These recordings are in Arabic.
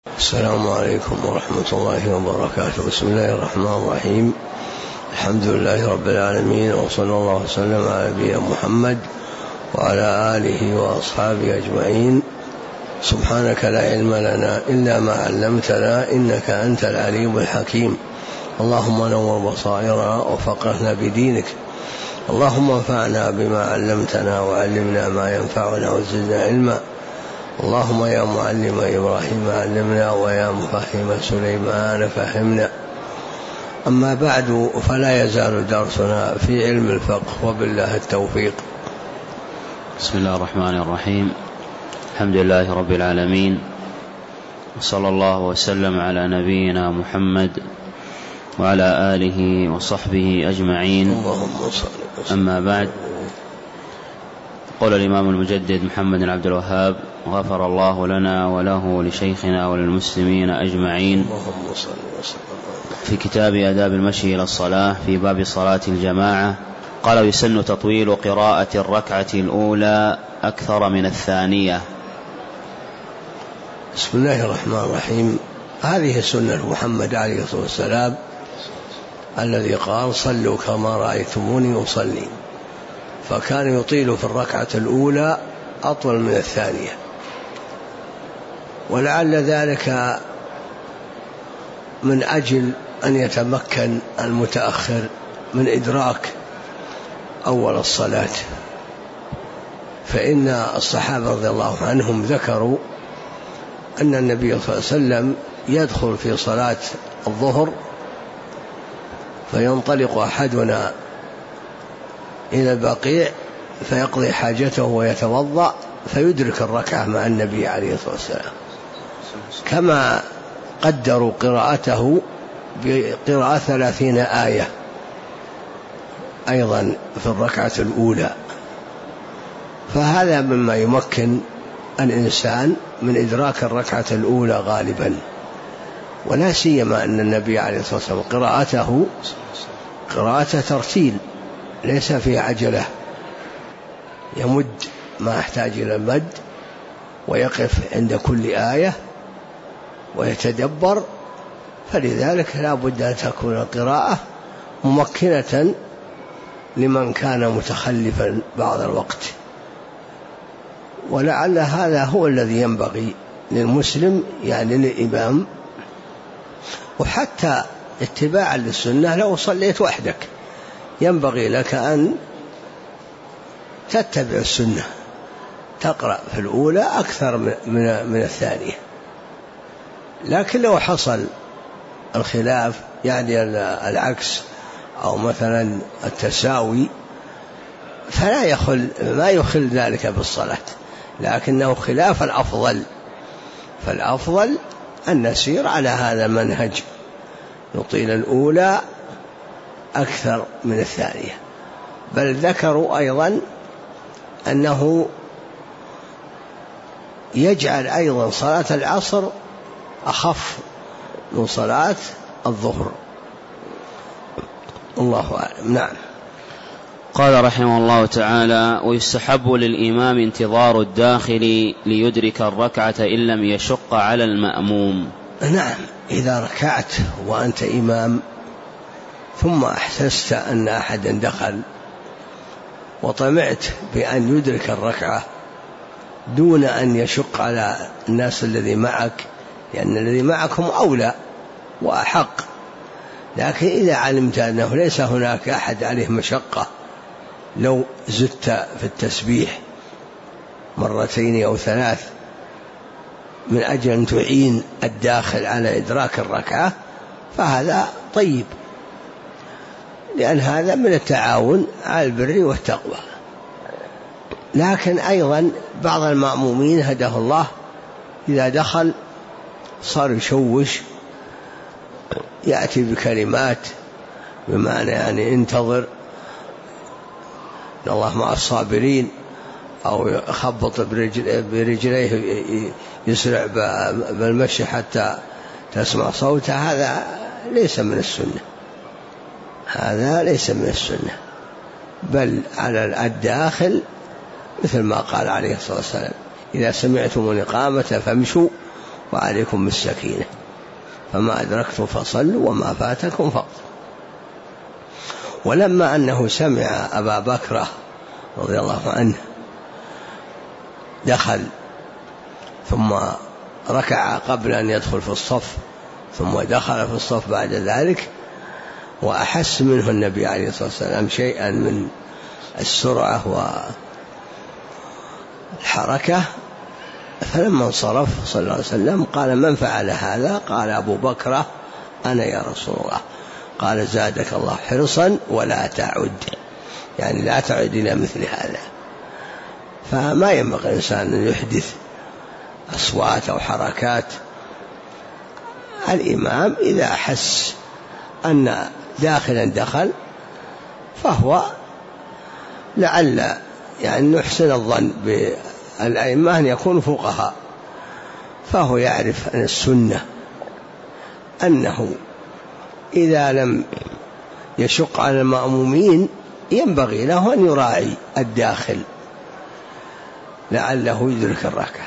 السلام عليكم ورحمة الله وبركاته. بسم الله الرحمن الرحيم. الحمد لله رب العالمين، وصلى الله وسلم على نبينا محمد وعلى آله وأصحابه أجمعين. سبحانك لا علم لنا إلا ما علمتنا، إنك أنت العليم الحكيم. اللهم نور بصائرنا وفقهنا بدينك، اللهم انفعنا بما علمتنا وعلمنا ما ينفعنا وزدنا علما. اللهم يا معلم إبراهيم علمنا، ويا مفهم سليمان فهمنا. أما بعد، فلا يزال درسنا في علم الفقه، وبالله التوفيق. بسم الله الرحمن الرحيم. الحمد لله رب العالمين، وصلى الله وسلم على نبينا محمد وعلى آله وصحبه أجمعين. أما بعد، قول الإمام المجدد محمد بن عبد الوهاب غفر الله لنا وله لشيخنا وللمسلمين أجمعين في كتاب آداب المشي إلى الصلاة في باب صلاة الجماعة، قال: يسن تطويل قراءة الركعة الأولى أكثر من الثانية. بسم الله الرحمن الرحيم. هذه سنة محمد عليه الصلاة والسلام الذي قال: صلوا كما رأيتموني أصلي، فكان يطيل في الركعة الأولى أطول من الثانية، ولعل ذلك من أجل أن يتمكن المتأخر من إدراك أول الصلاة. فإن الصحابة رضي الله عنهم ذكروا أن النبي صلى الله عليه وسلم يدخل في صلاة الظهر فينطلق أحدنا إلى البقيع فيقضي حاجته ويتوضأ فيدرك الركعة مع النبي عليه الصلاة والسلام، كما قدروا قراءته بقراءة 30 آية أيضا في الركعة الأولى. فهذا مما يمكن الإنسان من إدراك الركعة الأولى غالبا، ولا سيما أن النبي عليه الصلاة والسلام قراءته قراءة ترتيل ليس في عجلة، يمد ما يحتاج إلى المد، ويقف عند كل آية ويتدبر. فلذلك لا بد أن تكون القراءة ممكنة لمن كان متخلفا بعض الوقت، ولعل هذا هو الذي ينبغي للمسلم، يعني للإمام. وحتى اتباعا للسنة، لو صليت وحدك ينبغي لك أن تتبع السنة، تقرأ في الأولى أكثر من الثانية. لكن لو حصل الخلاف، يعني العكس أو مثلا التساوي، ما يخل ذلك بالصلاة، لكنه خلاف الأفضل. فالأفضل أن نسير على هذا المنهج، نطيل الأولى أكثر من الثانية. بل ذكروا أيضا أنه يجعل أيضا صلاة العصر أخف من صلاة الظهر. الله أعلم. نعم. قال رحمه الله تعالى: ويستحب للإمام انتظار الداخل ليدرك الركعة إن لم يشق على المأموم. نعم، إذا ركعت وأنت إمام ثم أحسست أن أحدا دخل وطمعت بأن يدرك الركعة دون أن يشق على الناس الذي معك، لأن الذي معكم أولى وأحق. لكن إذا علمت أنه ليس هناك أحد عليه مشقة، لو زدت في التسبيح 2 أو 3 من أجل أن تعين الداخل على إدراك الركعة، فهذا طيب، لأن هذا من التعاون على البر والتقوى. لكن أيضا بعض المأمومين هداه الله إذا دخل صار يشوش، يأتي بكلمات بمعنى يعني انتظر، إن الله مع الصابرين، أو يخبط برجليه يسرع بالمشي حتى تسمع صوته. هذا ليس من السنة، هذا ليس من السنة، بل على الداخل مثل ما قال عليه الصلاة والسلام: إذا سمعتم الإقامة فامشوا وعليكم بالسكينة، فما أدركتم فصلوا وما فاتكم فاقضوا. ولما أنه سمع أبا بكر رضي الله عنه دخل ثم ركع قبل أن يدخل في الصف ثم دخل في الصف بعد ذلك، وأحس منه النبي عليه الصلاة والسلام شيئا من السرعة والحركة، فلما انصرف صلى الله عليه وسلم قال: من فعل هذا؟ قال: أبو بكر أنا يا رسول الله. قال: زادك الله حرصا ولا تعد، يعني لا تعد إلى مثل هذا. فما ينبغي الإنسان أن يحدث أصوات أو حركات. الإمام إذا أحس أن داخلا دخل فهو لعل يعني نحسن الظن بالأئمة أن يكونوا فقهاء، فهو يعرف أن السنة أنه إذا لم يشق على المأمومين ينبغي له أن يراعي الداخل لعله يدرك الركعة.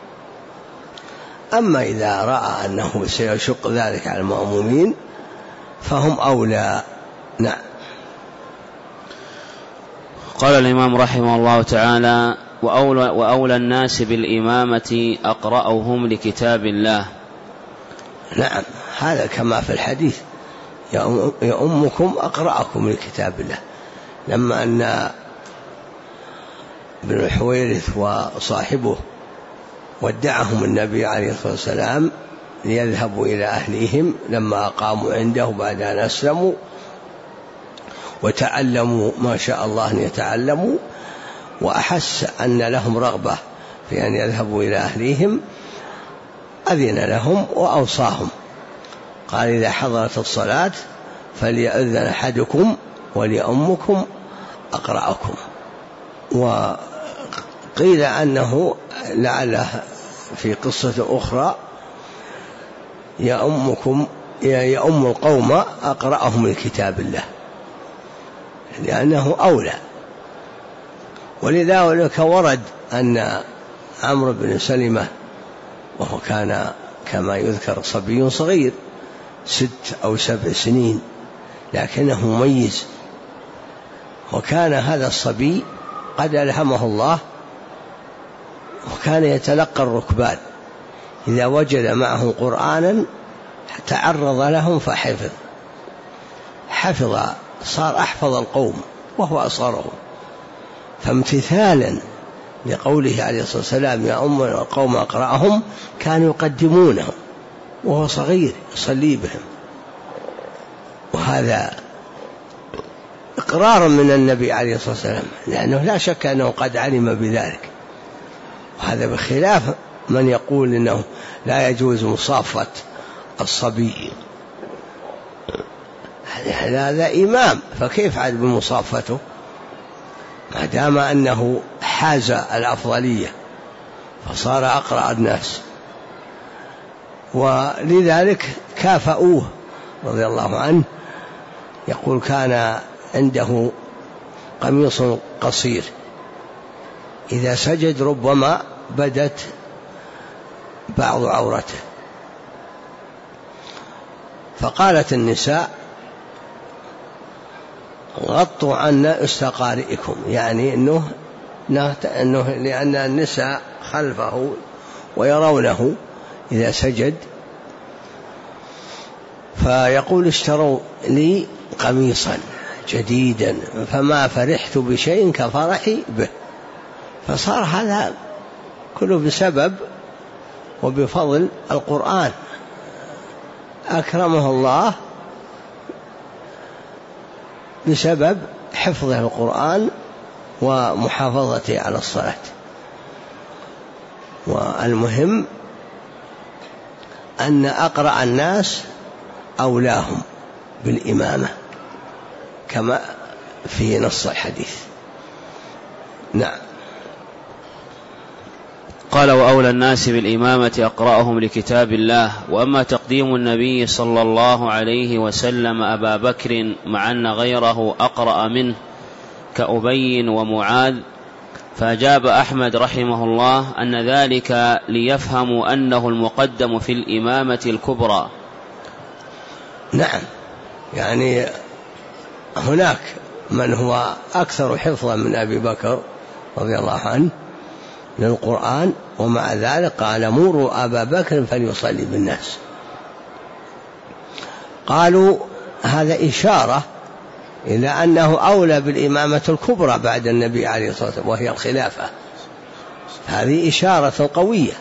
أما إذا رأى أنه سيشق ذلك على المأمومين فهم أولى. نعم. قال الإمام رحمه الله تعالى: وأولى الناس بالإمامة أقرأهم لكتاب الله. نعم، هذا كما في الحديث: يؤمكم أقرأكم لكتاب الله. لما أن ابن الحويرث وصاحبه ودعهم النبي عليه الصلاة والسلام ليذهبوا إلى أهليهم لما أقاموا عنده بعد أن أسلموا وتعلموا ما شاء الله أن يتعلموا، وأحس أن لهم رغبة في أن يذهبوا إلى أهليهم، أذن لهم وأوصاهم، قال: إذا حضرت الصلاة فليأذن أحدكم وليؤمكم أقرأكم. وقيل أنه لعله في قصة أخرى يؤم القوم أقرأهم لكتاب الله، لأنه أولى. ولذلك ورد أن عمرو بن سلمة، وهو كان كما يذكر صبي صغير 6 أو 7 سنين، لكنه مميز، وكان هذا الصبي قد ألهمه الله، وكان يتلقى الركبان إذا وجد معه قرآنا تعرض لهم حفظ صار أحفظ القوم وهو أصغرهم. فامتثالا لقوله عليه الصلاة والسلام: يا أم القوم أقرأهم، كانوا يقدمونه وهو صغير يصلي بهم، وهذا إقرار من النبي عليه الصلاة والسلام، لأنه لا شك أنه قد علم بذلك. وهذا بخلاف من يقول إنه لا يجوز مصافة الصبي، هذا إمام، فكيف عاد بمصافته ما دام أنه حاز الأفضلية فصار أقرأ الناس. ولذلك كافأوه رضي الله عنه، يقول: كان عنده قميص قصير إذا سجد ربما بدت بعض عورته، فقالت النساء: غطوا عنا استقارئكم، يعني أنه لأن النساء خلفه ويرونه إذا سجد، فيقول: اشتروا لي قميصا جديدا فما فرحت بشيء كفرحي به. فصار هذا كله بسبب وبفضل القرآن، أكرمه الله بسبب حفظه القرآن ومحافظته على الصلاة. والمهم أن أقرأ الناس أولاهم بالإمامة كما في نص الحديث. نعم. قال: وأولى الناس بالإمامة أقرأهم لكتاب الله. وأما تقديم النبي صلى الله عليه وسلم أبا بكر مع أن غيره أقرأ منه كأبي ومعاذ فأجاب أحمد رحمه الله أن ذلك ليفهموا أنه المقدم في الإمامة الكبرى. نعم، يعني هناك من هو أكثر حفظا من أبي بكر رضي الله عنه للقرآن، ومع ذلك قال مروا أبا بكر فليصلي بالناس. قالوا هذا إشارة إلى أنه أولى بالإمامة الكبرى بعد النبي عليه الصلاة والسلام وهي الخلافة. هذه إشارة قوية،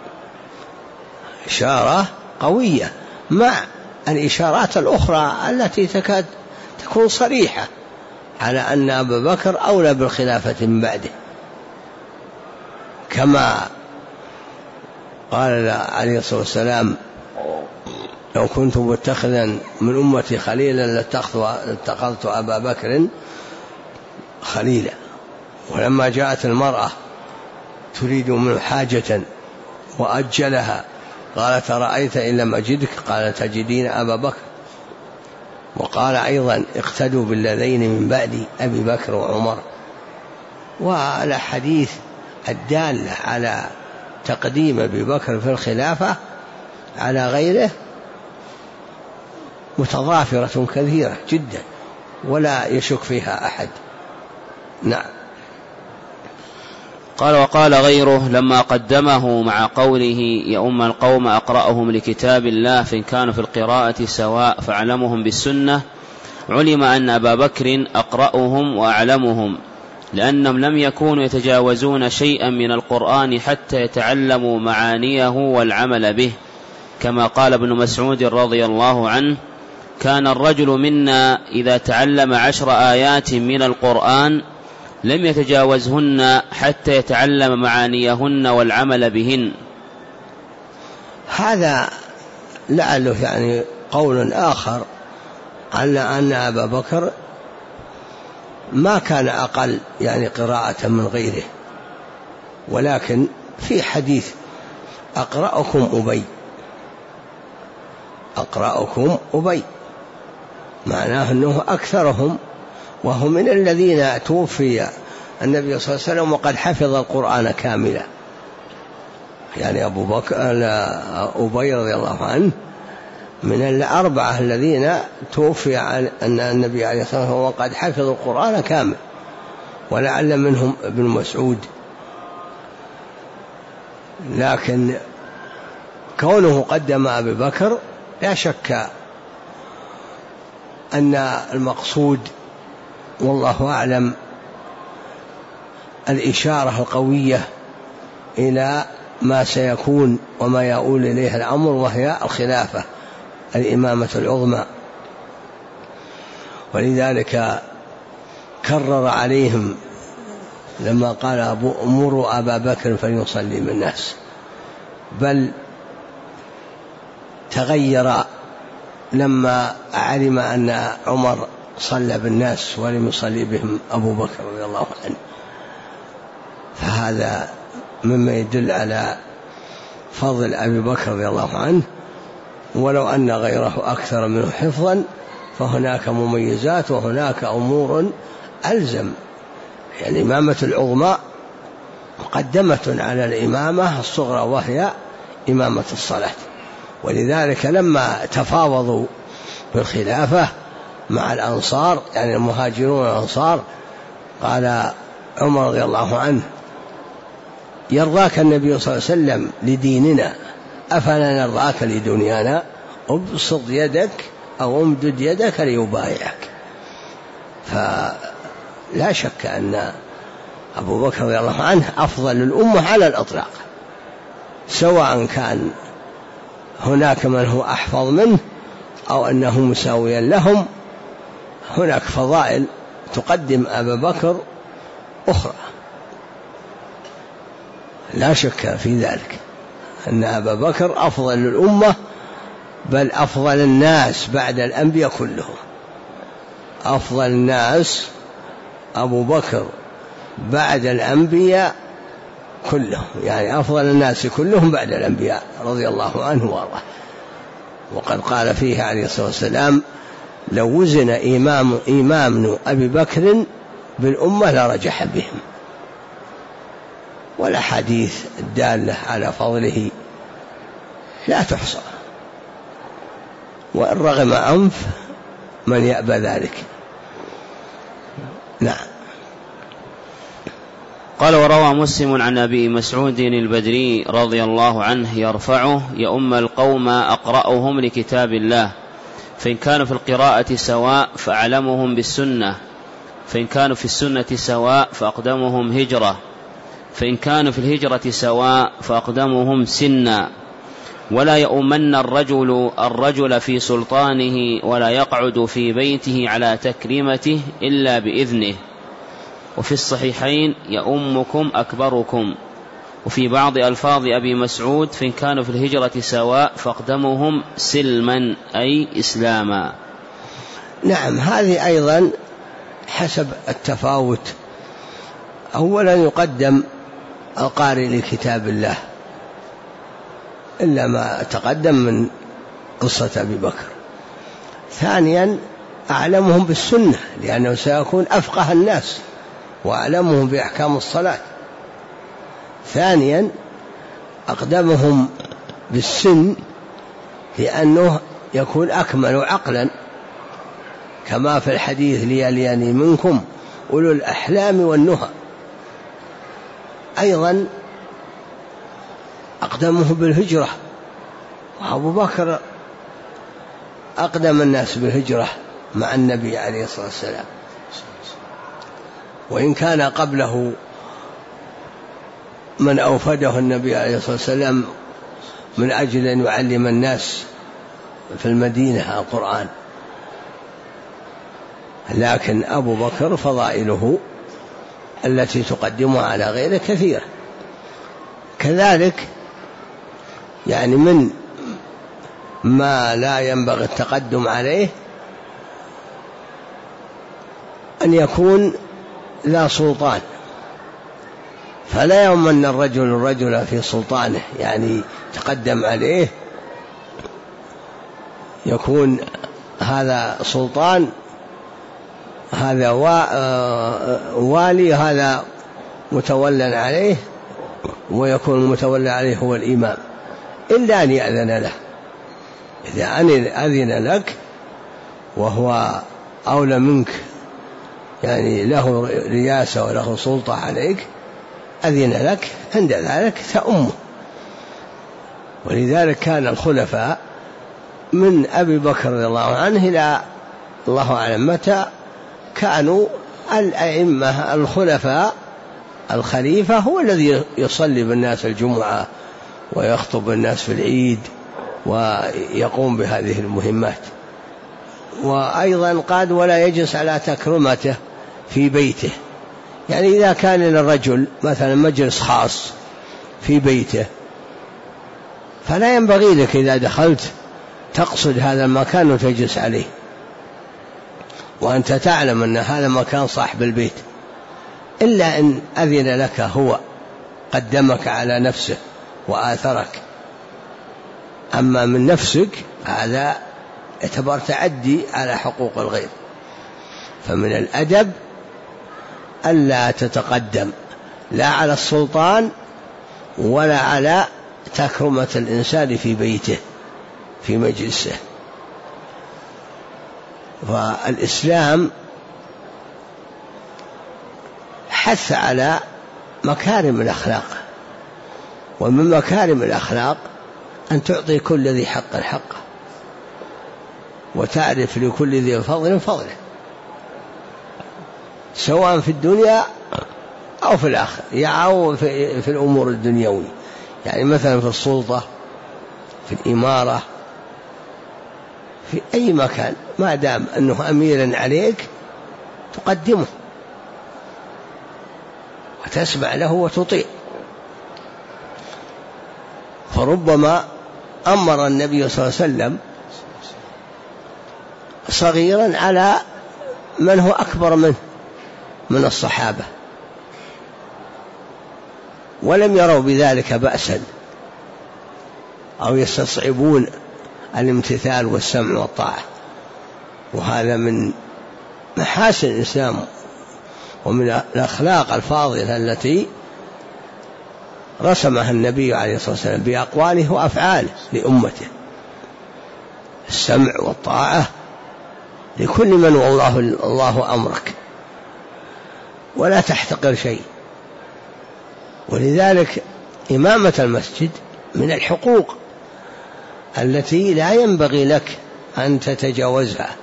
إشارة قوية مع الإشارات الأخرى التي تكاد تكون صريحة على أن أبا بكر أولى بالخلافة من بعده، كما قال عليه الصلاة والسلام لو كنت متخذا من أمتي خليلا لاتخذت أبا بكر خليلا. ولما جاءت المرأة تريد منه حاجة وأجلها قالت رأيت إن لم أجدك؟ قال تجدين أبا بكر. وقال أيضا اقتدوا بالذين من بعد أبي بكر وعمر. والحديث الدالة على تقديم أبي بكر في الخلافة على غيره متضافرة كثيرة جدا ولا يشك فيها أحد. نعم. قال وقال غيره لما قدمه مع قوله يا أم القوم أقرأهم لكتاب الله فإن كانوا في القراءة سواء فأعلمهم بالسنة، علم أن أبا بكر أقرأهم وأعلمهم، لأنهم لم يكونوا يتجاوزون شيئا من القرآن حتى يتعلموا معانيه والعمل به، كما قال ابن مسعود رضي الله عنه كان الرجل منا إذا تعلم 10 آيات من القرآن لم يتجاوزهن حتى يتعلم معانيهن والعمل بهن. هذا لعله يعني قول آخر على أن أبا بكر ما كان أقل يعني قراءة من غيره، ولكن في حديث أقرأكم أبي معناه أنه أكثرهم، وهو من الذين توفي النبي صلى الله عليه وسلم وقد حفظ القرآن كاملا. يعني أبو بكر أبي رضي الله عنه من الأربعة الذين توفي أن النبي عليه الصلاة والسلام وقد حفظ القرآن كامل، ولعل منهم ابن مسعود. لكن كونه قدم أبي بكر لا شك أن المقصود والله أعلم الإشارة القوية إلى ما سيكون وما يؤول إليه الأمر، وهي الخلافة الإمامة العظمى. ولذلك كرر عليهم لما قال مروا أبا بكر فليصلي بالناس، بل تغير لما علم أن عمر صلى بالناس ولم يصلي بهم أبو بكر رضي الله عنه. فهذا مما يدل على فضل أبي بكر رضي الله عنه، ولو أن غيره أكثر منه حفظا فهناك مميزات وهناك أمور ألزم. يعني الإمامة العظمى مقدمة على الإمامة الصغرى وهي إمامة الصلاة. ولذلك لما تفاوضوا بالخلافة مع الأنصار يعني المهاجرون والأنصار قال عمر رضي الله عنه يرضاك النبي صلى الله عليه وسلم لديننا أفلا نرضاك لدنيانا؟ ابسط يدك أو امدد يدك ليبايعك. فلا شك أن أبو بكر رضي الله عنه أفضل الأمة على الإطلاق، سواء كان هناك من هو أحفظ منه أو أنه مساويا لهم. هناك فضائل تقدم أبا بكر أخرى لا شك في ذلك، أن أبا بكر أفضل الأمة بل أفضل الناس بعد الأنبياء كلهم. أفضل الناس أبو بكر بعد الأنبياء كلهم، يعني أفضل الناس كلهم بعد الأنبياء رضي الله عنه وارضاه. وقد قال فيه عليه الصلاة والسلام لو وزن إمام أبي بكر بالأمة لرجح بهم. والأحاديث الدالة على فضله لا تحصى، وإن رغم أنف من يأبى ذلك. نعم. قال: وروى مسلم عن أبي مسعود البدري رضي الله عنه يرفعه: يؤم القوم أقرأهم لكتاب الله، فإن كانوا في القراءة سواء فأعلمهم بالسنة، فإن كانوا في السنة سواء فأقدمهم هجرة، فإن كانوا في الهجرة سواء فأقدمهم سنا، ولا يؤمن الرجل في سلطانه، ولا يقعد في بيته على تكريمته إلا بإذنه. وفي الصحيحين: يؤمكم أكبركم. وفي بعض ألفاظ أبي مسعود: فإن كانوا في الهجرة سواء فأقدمهم سلما أي إسلاما. نعم، هذه أيضا حسب التفاوت. أولا يقدم القارئ لكتاب الله إلا ما تقدم من قصة أبي بكر. ثانيا أعلمهم بالسنة، لأنه سيكون أفقه الناس وأعلمهم بأحكام الصلاة. ثانيا أقدمهم بالسن، لأنه يكون أكمل عقلا، كما في الحديث: ليليني منكم أولو الأحلام والنهى. أيضا أقدمه بالهجرة، وأبو بكر أقدم الناس بالهجرة مع النبي عليه الصلاة والسلام، وإن كان قبله من أوفده النبي عليه الصلاة والسلام من أجل أن يعلم الناس في المدينة القرآن، لكن أبو بكر فضائله التي تقدمها على غيره كثيرة. كذلك يعني من ما لا ينبغي التقدم عليه أن يكون لا سلطان، فلا يؤمن الرجل في سلطانه، يعني تقدم عليه يكون هذا سلطان، هذا والي، هذا متولى عليه، ويكون المتولى عليه هو الإمام، إلا أن يأذن له. إذا أذن لك وهو أولى منك، يعني له رياسة وله سلطة عليك، أذن لك، عند ذلك تأمه. ولذلك كان الخلفاء من أبي بكر رضي الله عنه إلى الله أعلم متى كانوا الأئمة الخلفاء، الخليفة هو الذي يصلي بالناس الجمعة ويخطب الناس في العيد ويقوم بهذه المهمات. وأيضا قال: ولا يجلس على تكرمته في بيته، يعني إذا كان للرجل مثلا مجلس خاص في بيته، فلا ينبغي لك إذا دخلت تقصد هذا المكان وتجلس عليه، وأنت تعلم أن هذا مكان صاحب البيت، إلا أن أذن لك هو، قدمك على نفسه وآثرك. أما من نفسك هذا يعتبر تعدي على حقوق الغير. فمن الأدب ألا تتقدم لا على السلطان ولا على تكرمة الإنسان في بيته في مجلسه. والإسلام حث على مكارم الأخلاق، ومن مكارم الأخلاق أن تعطي كل ذي حق حقه، وتعرف لكل ذي فضل فضله، سواء في الدنيا أو في الآخرة، أو في الأمور الدنيوية، يعني مثلا في السلطة، في الإمارة، في أي مكان، ما دام أنه أميرا عليك تقدمه وتسمع له وتطيع. فربما أمر النبي صلى الله عليه وسلم صغيرا على من هو أكبر منه من الصحابة، ولم يروا بذلك بأسا أو يستصعبون الامتثال والسمع والطاعة. وهذا من محاسن الإسلام ومن الأخلاق الفاضلة التي رسمها النبي عليه الصلاة والسلام بأقواله وأفعاله لأمته، السمع والطاعة لكل من الله أمرك، ولا تحتقر شيء. ولذلك إمامة المسجد من الحقوق التي لا ينبغي لك أن تتجاوزها،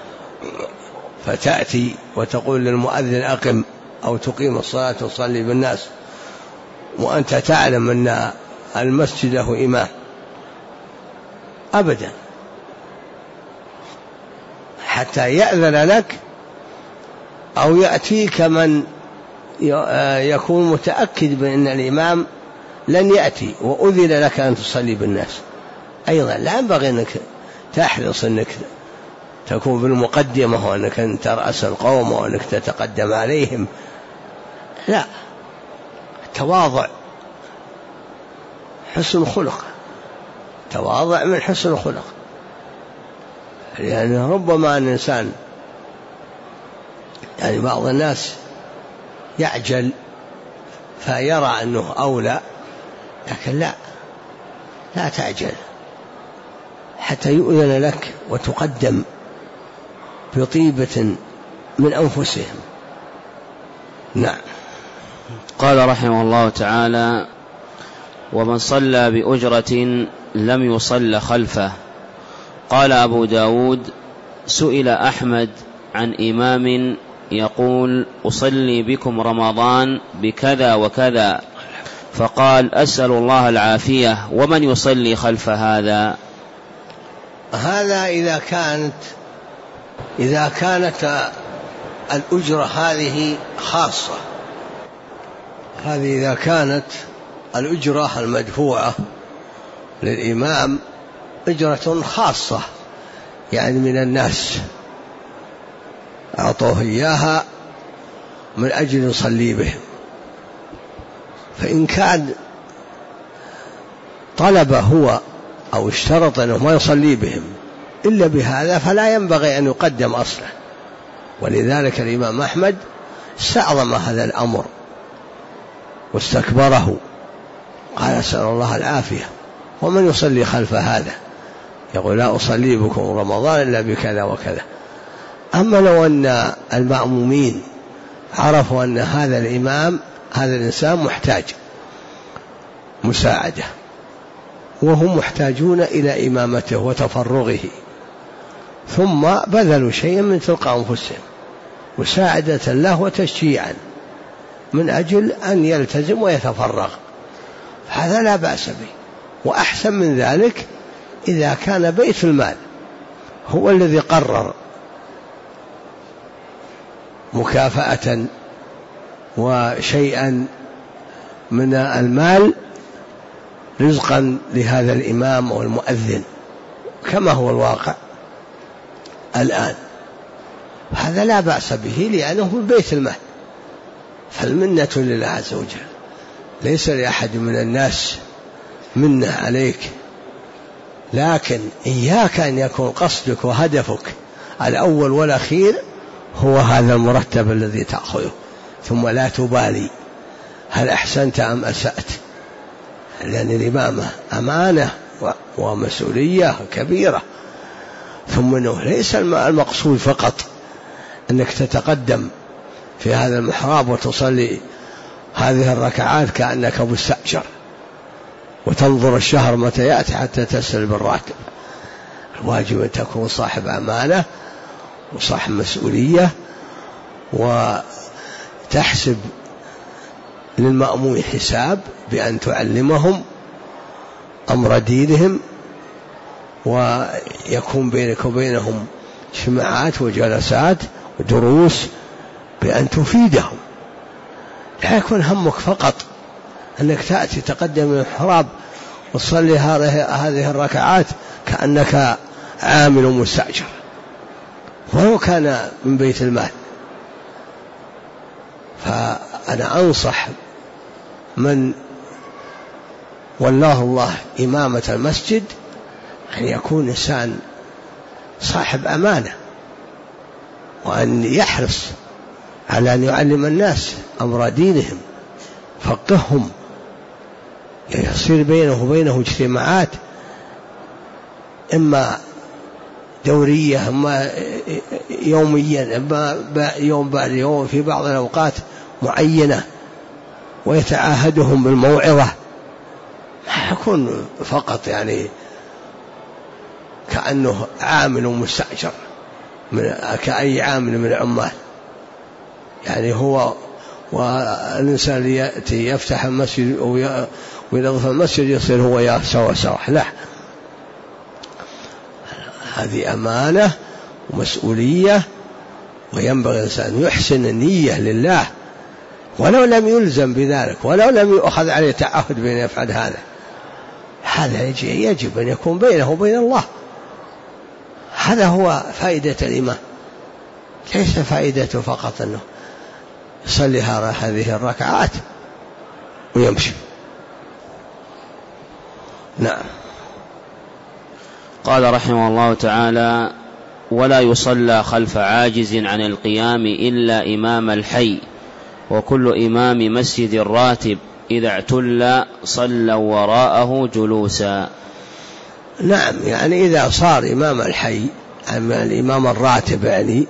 فتأتي وتقول للمؤذن أقم، أو تقيم الصلاة وتصلي بالناس وأنت تعلم أن المسجد له إمام، أبدا، حتى يأذن لك أو يأتيك من يكون متأكد بأن الإمام لن يأتي وأذن لك أن تصلي بالناس. أيضا لا ينبغي أنك تحرص أنك تكون في المقدمة وأنك أن ترأس القوم وأنك تتقدم عليهم، لا، التواضع حسن الخلق، تواضع من حسن الخلق. يعني ربما الإنسان يعني بعض الناس يعجل فيرى أنه أولى، لكن لا تعجل حتى يؤذن لك وتقدم بطيبة من أنفسهم. نعم. قال رحمه الله تعالى: ومن صلى بأجرة لم يصل خلفه. قال أبو داود: سئل أحمد عن إمام يقول أصلي بكم رمضان بكذا وكذا، فقال: أسأل الله العافية، ومن يصلي خلف هذا؟ هذا إذا كانت الأجرة هذه خاصة، هذه إذا كانت الأجرة المدفوعة للإمام أجرة خاصة، يعني من الناس أعطوه إياها من أجل يصلي بهم، فإن كان طلب هو أو اشترط أنه ما يصلي بهم إلا بهذا فلا ينبغي أن يقدم أصلا. ولذلك الإمام أحمد استعظم هذا الأمر واستكبره، قال: أسأل الله العافية، ومن يصلي خلف هذا؟ يقول: لا أصلي بكم رمضان إلا بكذا وكذا. أما لو أن المأمومين عرفوا أن هذا الإمام هذا الإنسان محتاج مساعدة وهم محتاجون إلى إمامته وتفرغه، ثم بذلوا شيئا من تلقاء أنفسهم مساعدة له وتشجيعا من أجل أن يلتزم ويتفرغ، هذا لا بأس به. وأحسن من ذلك إذا كان بيت المال هو الذي قرر مكافأة وشيئا من المال رزقا لهذا الإمام أو المؤذن، كما هو الواقع الآن، هذا لا بأس به لأنه من بيت المال، فالمنة لله عز وجل، ليس لأحد من الناس منة عليك، لكن إياك أن يكون قصدك وهدفك الأول والأخير هو هذا المرتب الذي تأخذه، ثم لا تبالي هل أحسنت أم أسأت، لأن الإمامة أمانة ومسؤولية كبيرة. ثم أنه ليس المقصود فقط أنك تتقدم في هذا المحراب وتصلي هذه الركعات كأنك مستأجر وتنظر الشهر متى يأتي حتى تسلب الراتب. الواجب أن تكون صاحب أمانة وصاحب مسؤولية، وتحسب للمأموم حساب بأن تعلمهم أمر دينهم، ويكون بينك وبينهم اجتماعات وجلسات ودروس بأن تفيدهم، لا يكون همك فقط أنك تأتي تقدم من المحراب وتصلي هذه الركعات كأنك عامل مستأجر ولو كان من بيت المال. فأنا أنصح من والله الله إمامة المسجد أن يكون إنسان صاحب أمانة، وأن يحرص على أن يعلم الناس أمر دينهم، فقههم يصير بينه وبينه اجتماعات إما دورية إما يوميا إما يوم بعد يوم في بعض الأوقات معينة، ويتعاهدهم بالموعظة، ما يكون فقط يعني كأنه عامل مستأجر كأي عامل من العمال، يعني هو والإنسان يأتي يفتح المسجد وينظف المسجد يصير هو سوا لا، هذه أمانة ومسؤولية، وينبغي الإنسان يحسن النية لله ولو لم يلزم بذلك، ولو لم يؤخذ عليه تعهد بأن يفعل هذا يجب أن يكون بينه وبين الله. هذا هو فائدة الإمام، ليس فائدته فقط أنه يصلي هذه الركعات ويمشي. نعم. قال رحمه الله تعالى: ولا يصلى خلف عاجز عن القيام إلا إمام الحي، وكل إمام مسجد راتب إذا اعتل صلوا وراءه جلوسا. نعم، يعني إذا صار إمام الحي أما الإمام الراتب يعني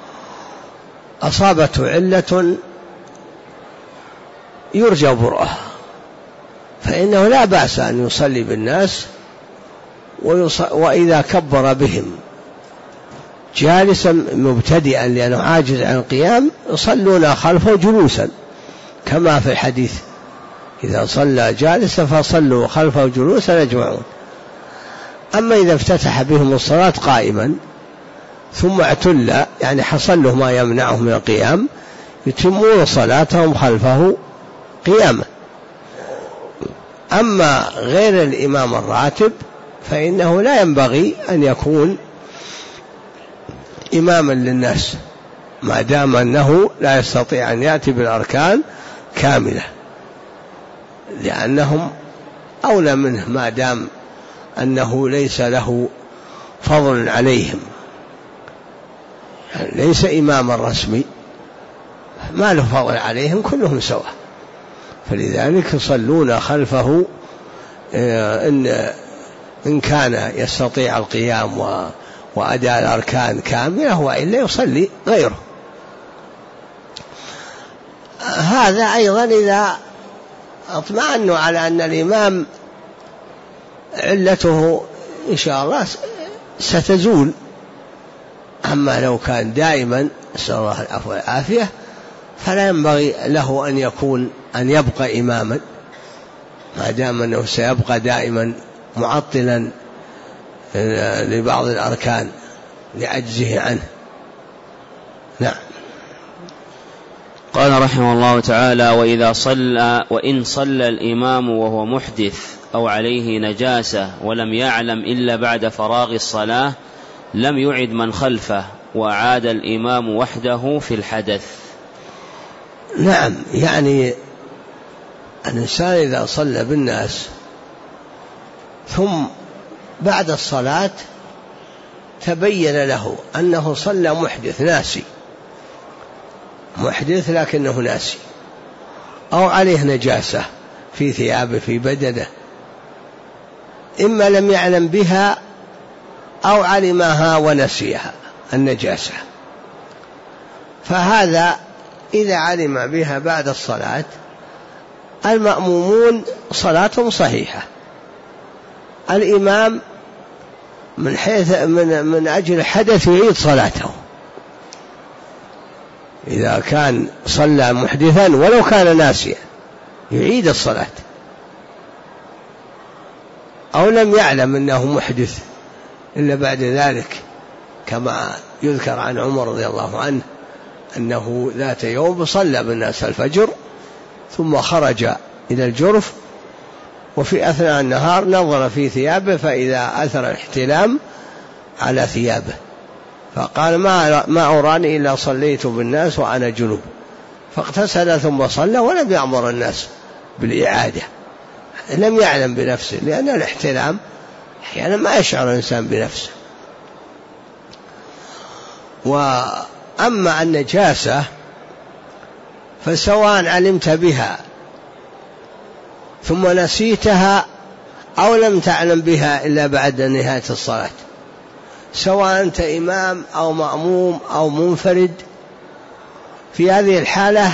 أصابته علة يرجى برؤها، فإنه لا بأس أن يصلي بالناس، وإذا كبر بهم جالسا مبتدئا لأنه عاجز عن القيام يصلون خلفه جلوسا كما في الحديث: إذا صلى جالسا فصلوا خلفه جلوسا أجمعون. أما إذا افتتح بهم الصلاة قائما ثم اعتل يعني حصل له ما يمنعه من القيام يتمون صلاتهم خلفه قياما. أما غير الإمام الراتب فإنه لا ينبغي أن يكون إماما للناس ما دام أنه لا يستطيع أن يأتي بالأركان كاملة، لأنهم أولى منه ما دام أنه ليس له فضل عليهم، يعني ليس إماما رسمي ما له فضل عليهم، كلهم سواء، فلذلك يصلون خلفه إن كان يستطيع القيام وأداء الأركان كاملة، وإلا يصلي غيره. هذا أيضا إذا اطمأنوا على أن الإمام علته إن شاء الله ستزول. أما لو كان دائما نسأل الله العفو والعافية فلا ينبغي له أن يبقى إماما ما دام أنه سيبقى دائما معطلا لبعض الأركان لعجزه عنه. نعم. قال رحمه الله تعالى: وإن صلى الإمام وهو محدث أو عليه نجاسة ولم يعلم إلا بعد فراغ الصلاة لم يعد من خلفه، وأعاد الإمام وحده في الحدث. نعم، يعني الإنسان إذا صلى بالناس ثم بعد الصلاة تبين له أنه صلى محدث ناسي، محدث لكنه ناسي، أو عليه نجاسة في ثيابه في بدنه، إما لم يعلم بها أو علمها ونسيها النجاسة، فهذا إذا علم بها بعد الصلاة المأمومون صلاتهم صحيحة، الإمام من أجل حدث يعيد صلاته إذا كان صلى محدثا ولو كان ناسيا يعيد الصلاة، أو لم يعلم أنه محدث إلا بعد ذلك، كما يذكر عن عمر رضي الله عنه أنه ذات يوم صلى بالناس الفجر ثم خرج إلى الجرف، وفي أثناء النهار نظر في ثيابه فإذا أثر الاحتلام على ثيابه، فقال ما أراني إلا صليت بالناس وأنا جنوب، فاغتسل ثم صلى ولم يأمر الناس بالإعادة، لم يعلم بنفسه، لأن الاحتلام أحيانا ما يشعر الإنسان بنفسه. وأما النجاسة فسواء علمت بها ثم نسيتها أو لم تعلم بها إلا بعد نهاية الصلاة، سواء أنت إمام أو مأموم أو منفرد، في هذه الحالة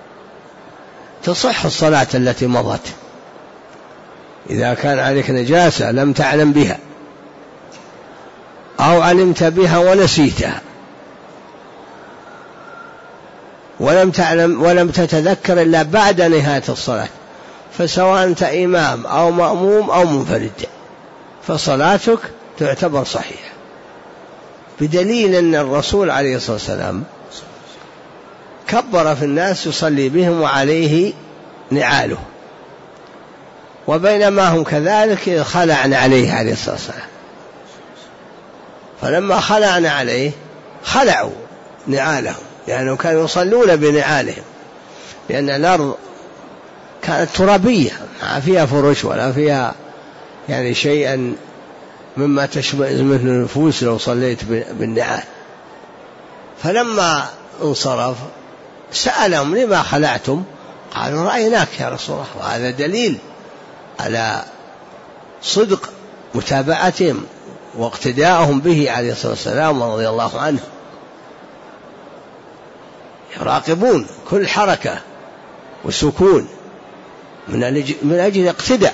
تصح الصلاة التي مضت إذا كان عليك نجاسة لم تعلم بها أو علمت بها ونسيتها ولم تتذكر إلا بعد نهاية الصلاة، فسواء أنت إمام أو مأموم أو منفرد فصلاتك تعتبر صحيحة، بدليل أن الرسول عليه الصلاة والسلام كبر في الناس يصلي بهم وعليه نعاله، وبينما هم كذلك خلعنا عليه عليه الصلاة والسلام، فلما خلعنا عليه خلعوا نعالهم، لأنهم كانوا يصلون بنعالهم، لأن الأرض كانت ترابية ما فيها فرش ولا فيها يعني شيئا مما تشمئز منه النفوس لو صليت بالنعال. فلما انصرف سألهم لما خلعتم؟ قالوا رأيناك يا رسول الله، وهذا دليل على صدق متابعتهم واقتداءهم به عليه الصلاة والسلام رضي الله عنه، يراقبون كل حركة وسكون من أجل اقتداء.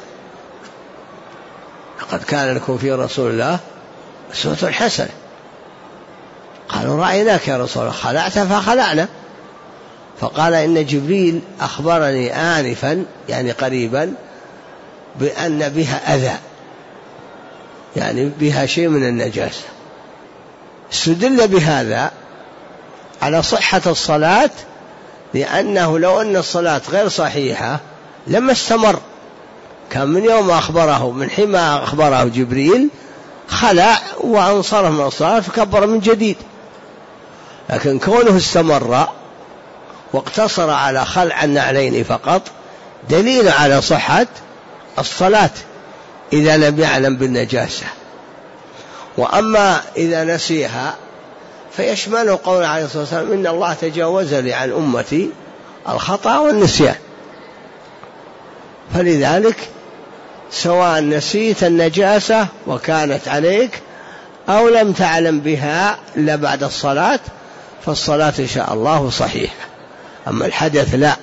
لقد كان لكم في رسول الله أسوة حسنة. قالوا رأيناك يا رسول الله، خلعت فخلعنا. فقال إن جبريل أخبرني آنفا يعني قريبا بأن بها أذى، يعني بها شيء من النجاسة. استدل بهذا على صحة الصلاة، لأنه لو أن الصلاة غير صحيحة لما استمر، كان من يوم أخبره من حين أخبره جبريل خلع وانصرف من الصلاة فكبر من جديد، لكن كونه استمر واقتصر على خلع النعلين فقط دليل على صحة الصلاة إذا لم يعلم بالنجاسة. وأما إذا نسيها فيشمل قول عليه الصلاة والسلام إن الله تجاوز لي عن أمتي الخطأ والنسيان، فلذلك سواء نسيت النجاسة وكانت عليك أو لم تعلم بها إلا بعد الصلاة فالصلاة إن شاء الله صحيحة. أما الحدث لا،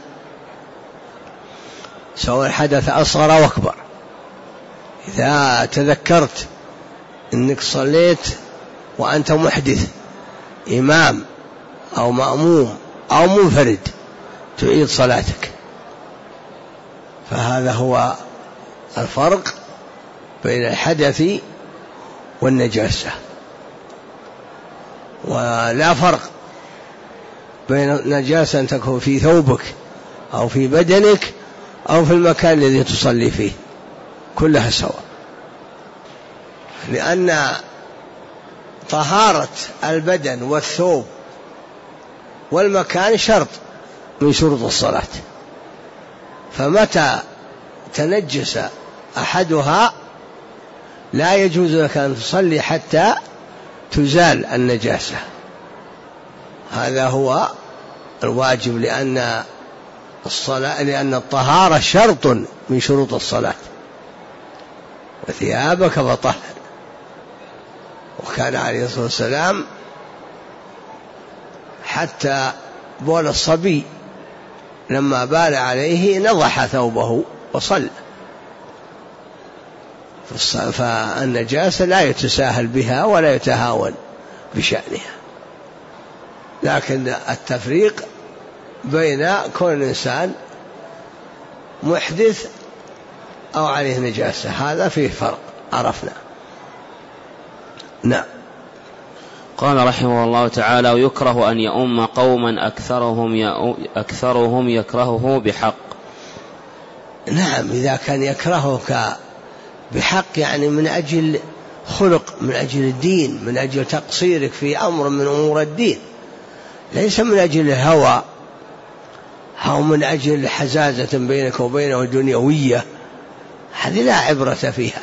سواء الحدث أصغر أو أكبر، إذا تذكرت أنك صليت وأنت محدث إمام أو مأموم أو منفرد تعيد صلاتك. فهذا هو الفرق بين الحدث والنجاسة، ولا فرق بين نجاسة تكون في ثوبك أو في بدنك أو في المكان الذي تصلي فيه، كلها سواء، لأن طهارة البدن والثوب والمكان شرط من شروط الصلاة، فمتى تنجس أحدها لا يجوز لك أن تصلي حتى تزال النجاسة. هذا هو الواجب، لأن الطهارة شرط من شروط الصلاة. وثيابك فطهر. وكان عليه الصلاة والسلام حتى بول الصبي لما بال عليه نضح ثوبه وصلى. فالنجاسة لا يتساهل بها ولا يتهاون بشأنها، لكن التفريق بين كون الإنسان محدث أو عليه نجاسة هذا فيه فرق عرفنا. نعم. قال رحمه الله تعالى: ويكره أن يؤم قوما أكثرهم يكرهه بحق. نعم، إذا كان يكرهك بحق يعني من أجل خلق، من أجل الدين، من أجل تقصيرك في أمر من أمور الدين، ليس من أجل الهوى أو من أجل حزازة بينك وبينه دنيوية، هذه لا عبرة فيها.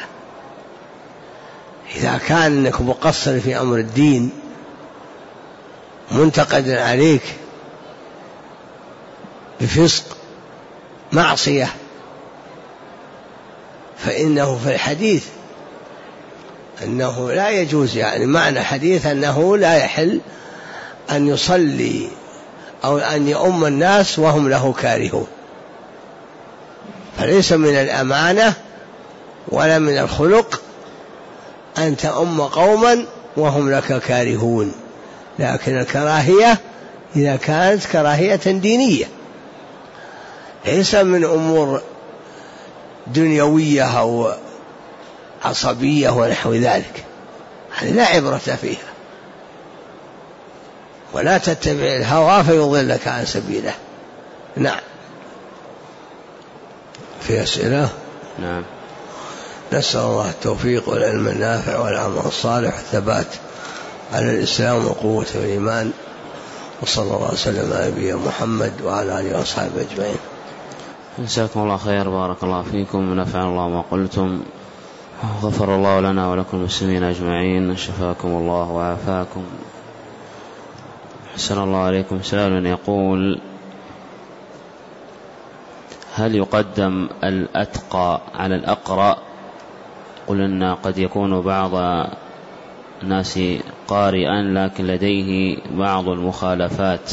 إذا كان أنك مقصر في أمر الدين منتقد عليك بفسق معصية فإنه في الحديث أنه لا يجوز، يعني معنى حديث أنه لا يحل أن يصلي أو أن يؤم الناس وهم له كارهون، فليس من الأمانة ولا من الخلق أن تؤم قوما وهم لك كارهون، لكن الكراهية إذا كانت كراهية دينية ليس من أمور دنيوية أو عصبية ونحو ذلك، هذه لا عبرة فيها. ولا تتبع الهوى فيضلك عن سبيله. نعم. في أسئلة؟ نعم. نسأل الله التوفيق والعلم النافع والعمل الصالح والثبات على الإسلام وقوة الإيمان، وصلى الله وسلم على نبينا محمد وعلى آله وأصحابه أجمعين. جزاكم الله خير، بارك الله فيكم ونفعنا الله ما قلتم، غفر الله لنا ولكم المسلمين أجمعين، شفاكم الله وعافاكم. أحسن الله عليكم. سؤال يقول: هل يقدم الأتقى على الأقرأ؟ قلنا قد يكون بعض الناس قارئا لكن لديه بعض المخالفات.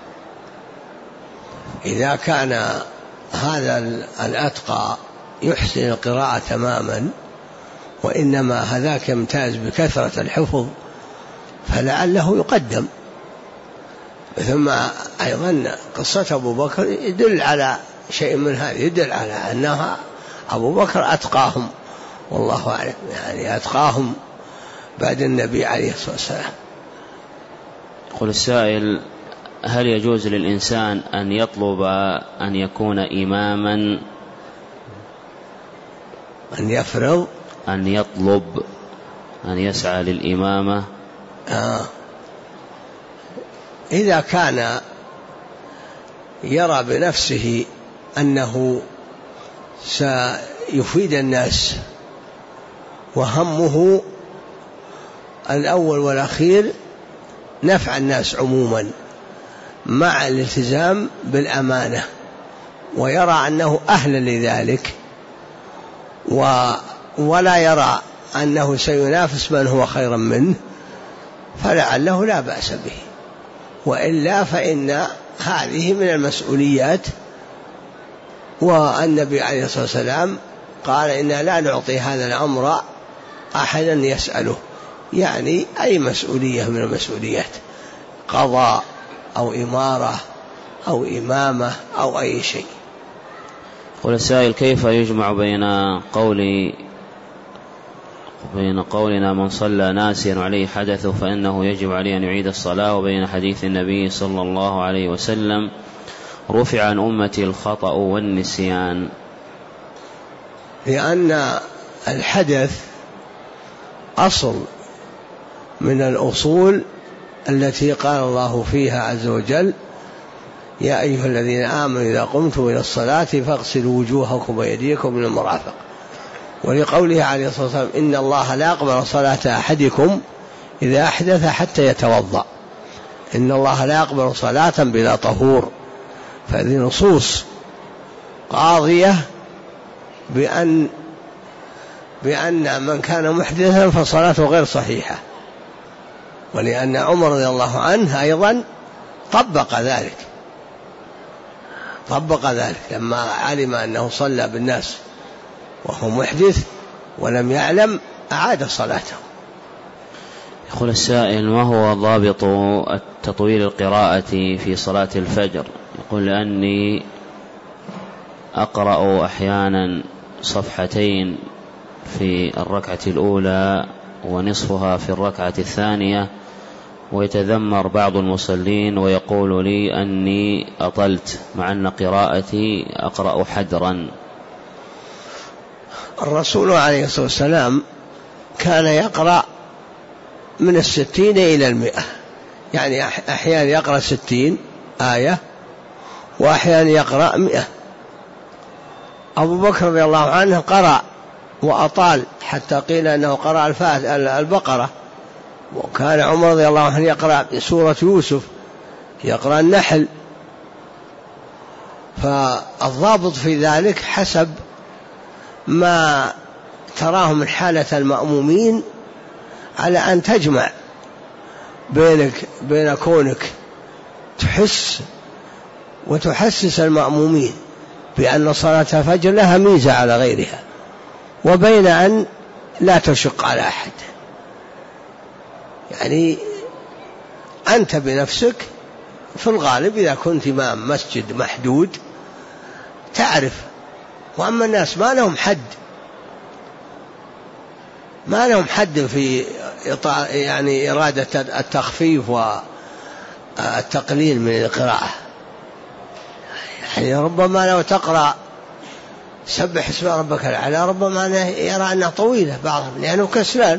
إذا كان هذا الأتقى يحسن القراءة تماما وإنما هذاك يمتاز بكثرة الحفظ فلعله يقدم. ثم أيضا قصة أبو بكر يدل على شيء من هذا، يدل على أنها أبو بكر أتقاهم والله أعلم، يعني أتقاهم بعد النبي عليه الصلاة والسلام. يقول السائل: هل يجوز للإنسان أن يطلب أن يكون إماما، أن يفرض، أن يطلب أن يسعى للإمامة؟ إذا كان يرى بنفسه أنه سيفيد الناس وهمه الأول والأخير نفع الناس عموما مع الالتزام بالأمانة، ويرى أنه أهل لذلك ولا يرى أنه سينافس من هو خيرا منه، فلعله لا بأس به. وإلا فإن هذه من المسؤوليات، والنبي عليه الصلاة والسلام قال: إنا لا نعطي هذا الأمر أحدا يسأله، يعني أي مسؤولية من المسؤوليات، قضاء أو إمارة أو إمامة أو أي شيء. قل السائل: كيف يجمع بين قولنا من صلى ناسيا وعليه حدث فإنه يجب عليه أن يعيد الصلاة، وبين حديث النبي صلى الله عليه وسلم: رفع عن أمتي الخطأ والنسيان؟ لأن الحدث أصل من الأصول التي قال الله فيها عز وجل: يا أيها الذين آمنوا إذا قمتم إلى الصلاة فاغسلوا وجوهكم وأيديكم من المرافق. ولقوله عليه الصلاة والسلام: إن الله لا يقبل صلاة أحدكم إذا أحدث حتى يتوضأ. إن الله لا يقبل صلاة بلا طهور. فهذه نصوص قاضية بأن من كان محدثا فصلاته غير صحيحة. ولأن عمر رضي الله عنه أيضا طبق ذلك لما علم أنه صلى بالناس وهو محدث ولم يعلم أعاد صلاته. يقول السائل: ما هو ضابط تطويل القراءة في صلاة الفجر؟ يقول: لأني أقرأ أحيانا صفحتين في الركعة الأولى ونصفها في الركعة الثانية، ويتذمر بعض المصلين ويقول لي أني أطلت مع أن قراءتي أقرأ حدرا. الرسول عليه الصلاة والسلام كان يقرأ من 60 إلى 100، يعني أحيانا يقرأ 60 آية وأحيانا يقرأ 100. أبو بكر رضي الله عنه قرأ وأطال حتى قيل أنه قرأ البقرة، وكان عمر رضي الله عنه يقرأ سورة يوسف، يقرأ النحل. فالضابط في ذلك حسب ما تراه من حالة المأمومين على أن تجمع بين كونك تحس وتحسس المأمومين بأن صلاة الفجر لها ميزة على غيرها، وبين أن لا تشق على أحد. يعني أنت بنفسك في الغالب إذا كنت إمام مسجد محدود تعرف، وأما الناس ما لهم حد في يعني إرادة التخفيف والتقليل من القراءة. يعني ربما لو تقرأ سبح اسم ربك الأعلى ربما يرى أنها طويلة بعضهم لأنه كسلان،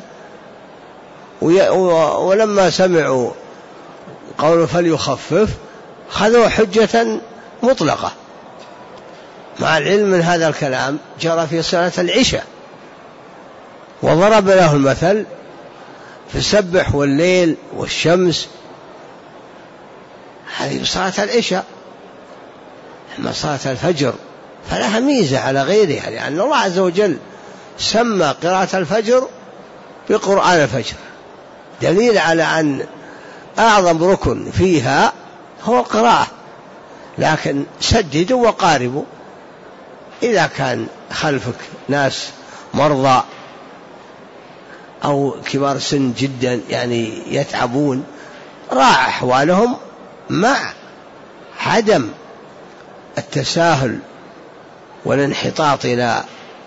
ولما سمعوا قولوا فليخفف خذوا حجة مطلقة، مع العلم من هذا الكلام جرى في صلاة العشاء، وضرب له المثل في السبح والليل والشمس، هذه صلاة العشاء. أما صلاة الفجر فلها ميزة على غيرها، لأن الله عز وجل سمى قراءة الفجر بقرآن الفجر، دليل على أن أعظم ركن فيها هو القراءة. لكن سددوا وقاربوا، إذا كان خلفك ناس مرضى أو كبار سن جدا يعني يتعبون، راعى أحوالهم مع عدم التساهل والانحطاط إلى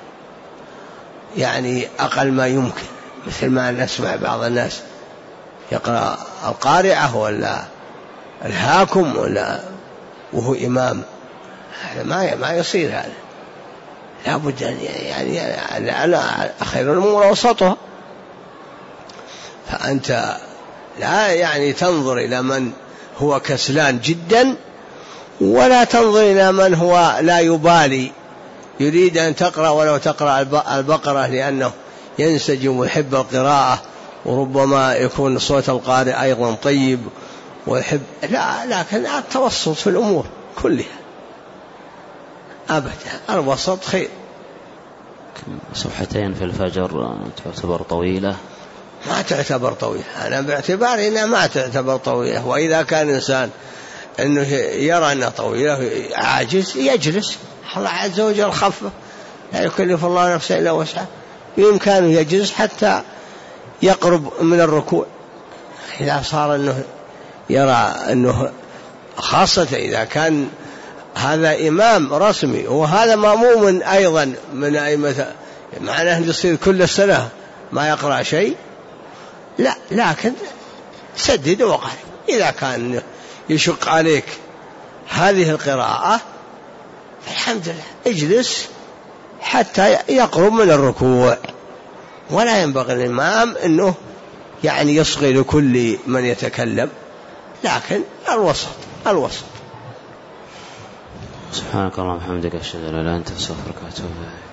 يعني أقل ما يمكن، مثل ما نسمع بعض الناس يقرأ القارعة ولا الهاكم ولا وهو إمام. هذا ما يصير، هذا لابد يعني خير الأمور وسطها. فأنت لا يعني تنظر إلى من هو كسلان جدا، ولا تنظر إلى من هو لا يبالي يريد أن تقرأ ولو تقرأ البقرة لأنه ينسجم ويحب القراءة، وربما يكون صوت القارئ أيضا طيب ويحب، لا، لكن التوسط في الأمور كلها أبدا، الوسط خير. صفحتين في الفجر تعتبر طويلة؟ ما تعتبر طويلة، أنا باعتباري أنها ما تعتبر طويلة. وإذا كان إنسان أنه يرى أنها طويلة عاجز يجلس، الله عز وجل خفف، لا يكلف الله نفسا إلا وسعها، بإمكانه يجلس حتى يقرب من الركوع. إذا صار أنه يرى أنه، خاصة إذا كان هذا إمام رسمي وهذا مأموم أيضا من أئمة، معناه أن يصير كل السنة ما يقرأ شيء، لا، لكن سدد وقارب. إذا كان يشق عليك هذه القراءة فالحمد لله اجلس حتى يقرب من الركوع، ولا ينبغي للإمام أنه يعني يصغي لكل من يتكلم، لكن الوسط. سبحانك اللهم وبحمدك أشهد أن لا إله إلا أنت أستغفرك وأتوب إليك.